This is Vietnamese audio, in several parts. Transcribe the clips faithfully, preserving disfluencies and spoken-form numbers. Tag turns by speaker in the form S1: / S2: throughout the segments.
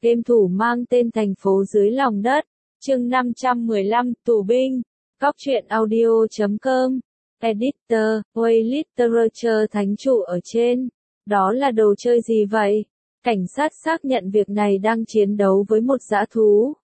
S1: Game thủ mang tên Thành phố dưới lòng đất, chương năm trăm mười lăm, tù binh, Góc truyện audio chấm com, Editor, Way Literature thánh chủ ở trên. Đó là đồ chơi gì vậy? Cảnh sát xác nhận việc này đang chiến đấu với một dã thú.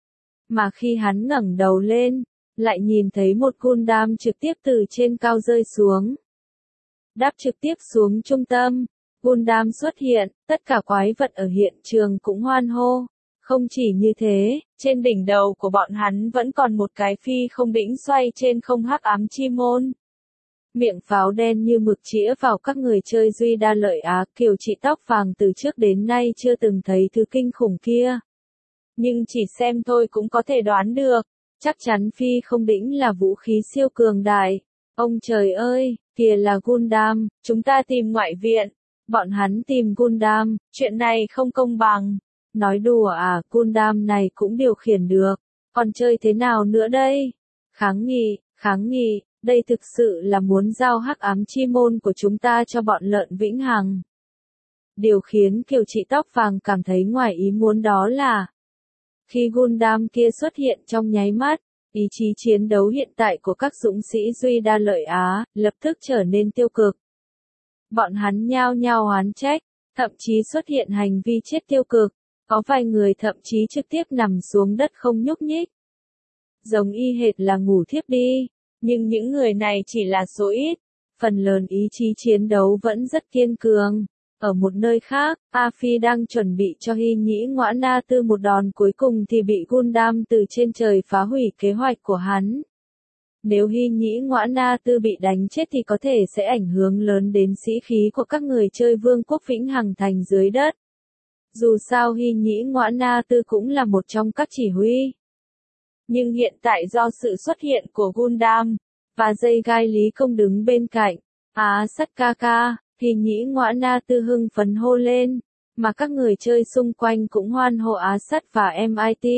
S1: Mà khi hắn ngẩng đầu lên, lại nhìn thấy một Gundam trực tiếp từ trên cao rơi xuống. Đáp trực tiếp xuống trung tâm, Gundam xuất hiện, tất cả quái vật ở hiện trường cũng hoan hô. Không chỉ như thế, trên đỉnh đầu của bọn hắn vẫn còn một cái phi không đỉnh xoay trên không hắc ám chi môn. Miệng pháo đen như mực chĩa vào các người chơi Duy Đa Lợi Á, Kiều chị tóc vàng từ trước đến nay chưa từng thấy thứ kinh khủng kia. Nhưng chỉ xem thôi cũng có thể đoán được, chắc chắn phi không đỉnh là vũ khí siêu cường đại. Ông trời ơi, kìa là Gundam, chúng ta tìm ngoại viện. Bọn hắn tìm Gundam, chuyện này không công bằng. Nói đùa à, Gundam này cũng điều khiển được, còn chơi thế nào nữa đây? Kháng nghị, kháng nghị, đây thực sự là muốn giao hắc ám chi môn của chúng ta cho bọn lợn vĩnh hằng. Điều khiến Kiều chị tóc vàng cảm thấy ngoài ý muốn đó là, khi Gundam kia xuất hiện trong nháy mắt, ý chí chiến đấu hiện tại của các dũng sĩ Duy Đa Lợi Á, lập tức trở nên tiêu cực. Bọn hắn nhao nhao oán trách, thậm chí xuất hiện hành vi chết tiêu cực, có vài người thậm chí trực tiếp nằm xuống đất không nhúc nhích. Giống y hệt là ngủ thiếp đi, nhưng những người này chỉ là số ít, phần lớn ý chí chiến đấu vẫn rất kiên cường. Ở một nơi khác, A Phi đang chuẩn bị cho Hy Nhĩ Ngoã Na Tư một đòn cuối cùng thì bị Gundam từ trên trời phá hủy kế hoạch của hắn. Nếu Hy Nhĩ Ngoã Na Tư bị đánh chết thì có thể sẽ ảnh hưởng lớn đến sĩ khí của các người chơi Vương quốc Vĩnh Hằng Thành dưới đất. Dù sao Hy Nhĩ Ngoã Na Tư cũng là một trong các chỉ huy. Nhưng hiện tại do sự xuất hiện của Gundam, và dây gai Lý Công đứng bên cạnh, Á Sắt ca ca, Hy Nhĩ Ngoã Na Tư hưng phấn hô lên, mà các người chơi xung quanh cũng hoan hô Á Sắt và em i tê.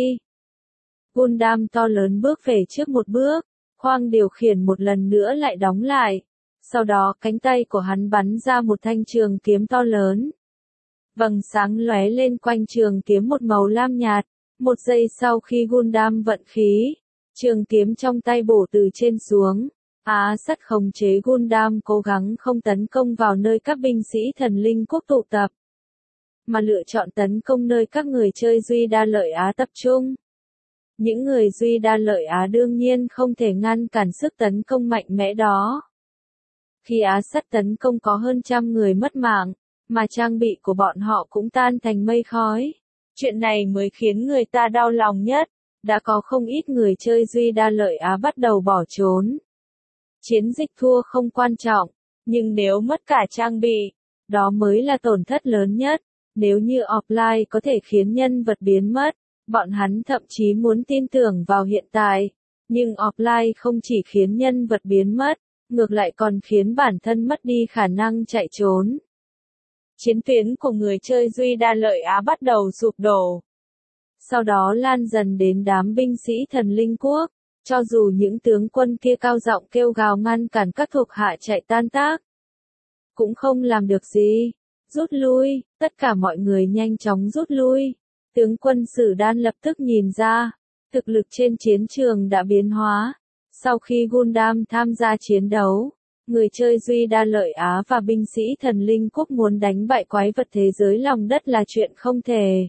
S1: Gundam to lớn bước về trước một bước, khoang điều khiển một lần nữa lại đóng lại. Sau đó cánh tay của hắn bắn ra một thanh trường kiếm to lớn. Vầng sáng lóe lên quanh trường kiếm một màu lam nhạt. Một giây sau khi Gundam vận khí, trường kiếm trong tay bổ từ trên xuống. Á Sắt khống chế Gundam cố gắng không tấn công vào nơi các binh sĩ thần linh quốc tụ tập, mà lựa chọn tấn công nơi các người chơi Duy Đa Lợi Á tập trung. Những người Duy Đa Lợi Á đương nhiên không thể ngăn cản sức tấn công mạnh mẽ đó. Khi Á Sắt tấn công có hơn trăm người mất mạng, mà trang bị của bọn họ cũng tan thành mây khói. Chuyện này mới khiến người ta đau lòng nhất, đã có không ít người chơi Duy Đa Lợi Á bắt đầu bỏ trốn. Chiến dịch thua không quan trọng, nhưng nếu mất cả trang bị, đó mới là tổn thất lớn nhất. Nếu như offline có thể khiến nhân vật biến mất, bọn hắn thậm chí muốn tin tưởng vào hiện tại. Nhưng offline không chỉ khiến nhân vật biến mất, ngược lại còn khiến bản thân mất đi khả năng chạy trốn. Chiến tuyến của người chơi Duy Đa Lợi Á bắt đầu sụp đổ. Sau đó lan dần đến đám binh sĩ thần linh quốc, cho dù những tướng quân kia cao giọng kêu gào ngăn cản các thuộc hạ chạy tan tác, cũng không làm được gì. Rút lui, tất cả mọi người nhanh chóng rút lui. Tướng quân Sử Đan lập tức nhìn ra, thực lực trên chiến trường đã biến hóa. Sau khi Gundam tham gia chiến đấu, người chơi Duy Đa Lợi Á và binh sĩ thần linh quốc muốn đánh bại quái vật thế giới lòng đất là chuyện không thể.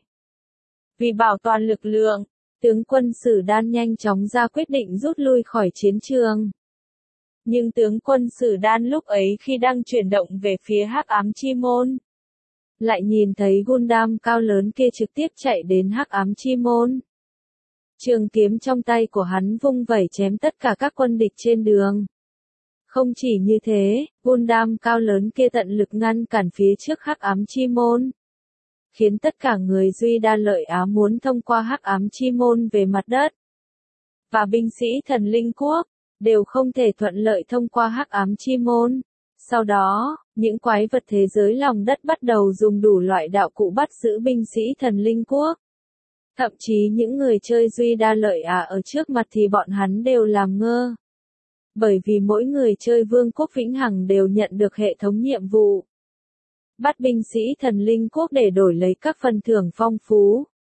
S1: Vì bảo toàn lực lượng, tướng quân Sử Đan nhanh chóng ra quyết định rút lui khỏi chiến trường. Nhưng tướng quân Sử Đan lúc ấy khi đang chuyển động về phía hắc ám chi môn, lại nhìn thấy Gundam cao lớn kia trực tiếp chạy đến hắc ám chi môn. Trường kiếm trong tay của hắn vung vẩy chém tất cả các quân địch trên đường. Không chỉ như thế, Gundam cao lớn kia tận lực ngăn cản phía trước hắc ám chi môn, khiến tất cả người Duy Đa Lợi Á muốn thông qua hắc ám chi môn về mặt đất, và binh sĩ thần linh quốc, đều không thể thuận lợi thông qua hắc ám chi môn. Sau đó, những quái vật thế giới lòng đất bắt đầu dùng đủ loại đạo cụ bắt giữ binh sĩ thần linh quốc. Thậm chí những người chơi Duy Đa Lợi Á ở trước mặt thì bọn hắn đều làm ngơ. Bởi vì mỗi người chơi Vương quốc Vĩnh Hằng đều nhận được hệ thống nhiệm vụ bắt binh sĩ thần linh quốc để đổi lấy các phần thưởng phong phú.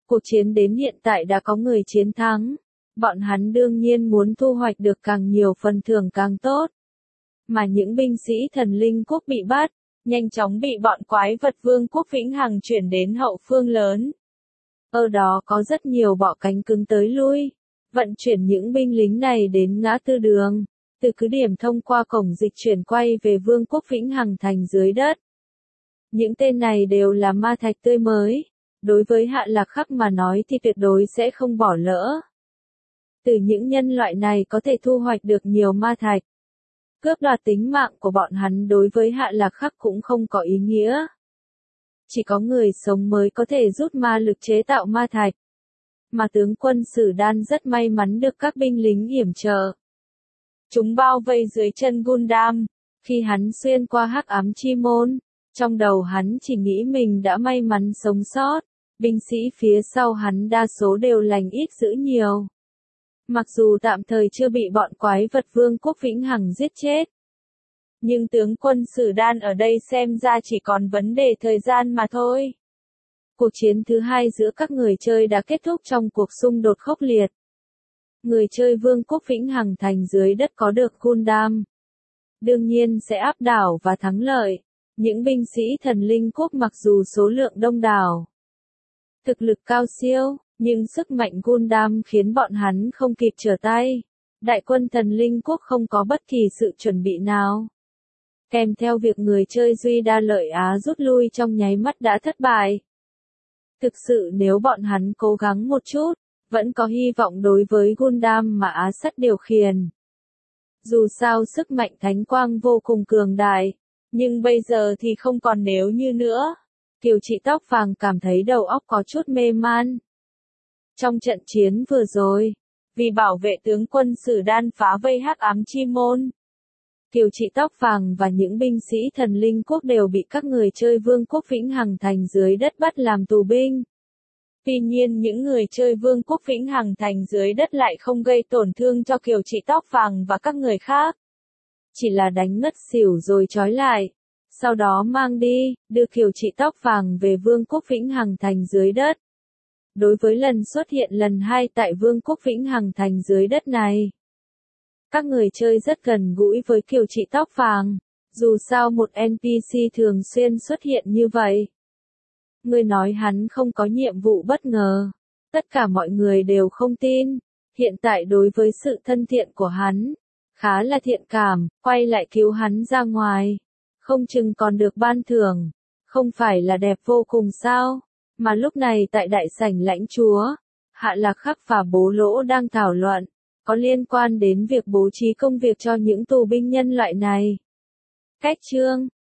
S1: Cuộc chiến đến hiện tại đã có người chiến thắng. Bọn hắn đương nhiên muốn thu hoạch được càng nhiều phần thưởng càng tốt. Mà những binh sĩ thần linh quốc bị bắt, nhanh chóng bị bọn quái vật vương quốc vĩnh hằng chuyển đến hậu phương lớn. Ở đó có rất nhiều bọ cánh cứng tới lui, vận chuyển những binh lính này đến ngã tư đường, từ cứ điểm thông qua cổng dịch chuyển quay về vương quốc vĩnh hằng thành dưới đất. Những tên này đều là ma thạch tươi mới, đối với Hạ Lạc Khắc mà nói thì tuyệt đối sẽ không bỏ lỡ. Từ những nhân loại này có thể thu hoạch được nhiều ma thạch. Cướp đoạt tính mạng của bọn hắn đối với Hạ Lạc Khắc cũng không có ý nghĩa. Chỉ có người sống mới có thể rút ma lực chế tạo ma thạch. Mà tướng quân Sử Đan rất may mắn được các binh lính yểm trợ. Chúng bao vây dưới chân Gundam, khi hắn xuyên qua hắc ám chi môn, trong đầu hắn chỉ nghĩ mình đã may mắn sống sót, binh sĩ phía sau hắn đa số đều lành ít dữ nhiều. Mặc dù tạm thời chưa bị bọn quái vật vương quốc vĩnh hằng giết chết. Nhưng tướng quân Sử Đan ở đây xem ra chỉ còn vấn đề thời gian mà thôi. Cuộc chiến thứ hai giữa các người chơi đã kết thúc trong cuộc xung đột khốc liệt. Người chơi vương quốc vĩnh hằng thành dưới đất có được Gundam. Đương nhiên sẽ áp đảo và thắng lợi. Những binh sĩ thần linh quốc mặc dù số lượng đông đảo, thực lực cao siêu, nhưng sức mạnh Gundam khiến bọn hắn không kịp trở tay. Đại quân thần linh quốc không có bất kỳ sự chuẩn bị nào. Kèm theo việc người chơi Duy Đa Lợi Á rút lui trong nháy mắt đã thất bại. Thực sự nếu bọn hắn cố gắng một chút, vẫn có hy vọng đối với Gundam mà Á Sắt điều khiển. Dù sao sức mạnh thánh quang vô cùng cường đại, nhưng bây giờ thì không còn nếu như nữa. Kiều Chị Tóc Vàng cảm thấy đầu óc có chút mê man. Trong trận chiến vừa rồi, vì bảo vệ tướng quân Sử Đan phá vây hắc ám chi môn, Kiều Chị Tóc Vàng và những binh sĩ thần linh quốc đều bị các người chơi vương quốc vĩnh hằng thành dưới đất bắt làm tù binh. Tuy nhiên những người chơi vương quốc vĩnh hằng thành dưới đất lại không gây tổn thương cho Kiều Chị Tóc Vàng và các người khác. Chỉ là đánh ngất xỉu rồi trói lại, sau đó mang đi, đưa Kiều Chị Tóc Vàng về vương quốc vĩnh hằng thành dưới đất. Đối với lần xuất hiện lần hai tại vương quốc vĩnh hằng thành dưới đất này, các người chơi rất gần gũi với Kiều Chị Tóc Vàng, dù sao một en pê xê thường xuyên xuất hiện như vậy. Người nói hắn không có nhiệm vụ bất ngờ, tất cả mọi người đều không tin, hiện tại đối với sự thân thiện của hắn, khá là thiện cảm, quay lại cứu hắn ra ngoài, không chừng còn được ban thưởng, không phải là đẹp vô cùng sao? Mà lúc này tại đại sảnh lãnh chúa, Hạ Lạc Khắc và Bố Lỗ đang thảo luận, có liên quan đến việc bố trí công việc cho những tù binh nhân loại này. Cách chương